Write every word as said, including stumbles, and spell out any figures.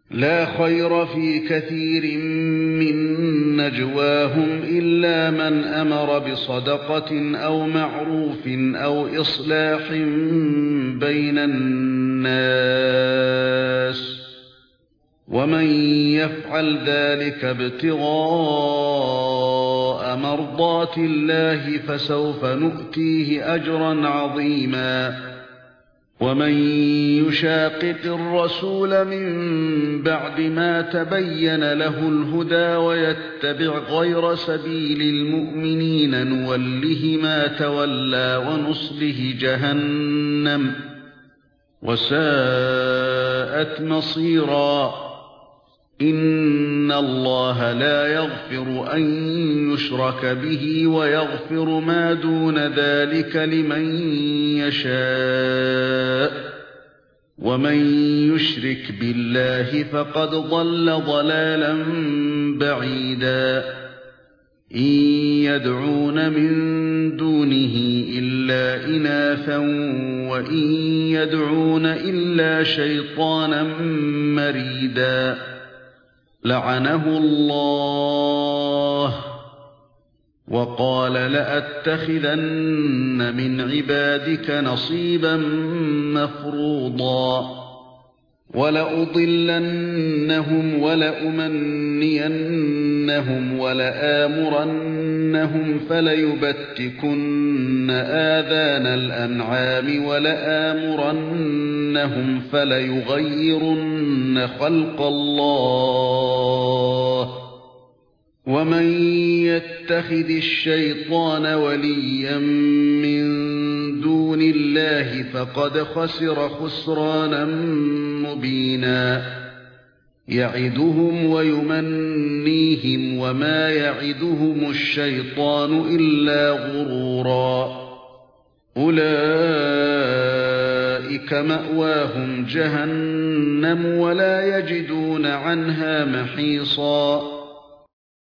لا خير في كثير من نجواهم إلا من أمر بصدقة أو معروف أو إصلاح بين الناس ومن يفعل ذلك ابتغاء مرضات الله فسوف نؤتيه أجرا عظيما ومن يشاقق الرسول من بعد ما تبين له الهدى ويتبع غير سبيل المؤمنين نوله ما تولى ونصله جهنم وساءت مصيرا إن الله لا يغفر أن يشرك به ويغفر ما دون ذلك لمن يشاء ومن يشرك بالله فقد ضل ضلالا بعيدا إن يدعون من دونه إلا إناثا وإن يدعون إلا شيطانا مريدا لعنه الله وقال لأتخذن من عبادك نصيبا مفروضا ولأضلنهم ولأمنينهم ولآمرنهم فليبتكن آذان الأنعام ولآمرنهم فليغيرن خلق الله ومن يتخذ الشيطان وليا من دون الله فقد خسر خسرانا مبينا يعدهم ويمنيهم وما يعدهم الشيطان إلا غرورا أولئك مأواهم جهنم ولا يجدون عنها محيصا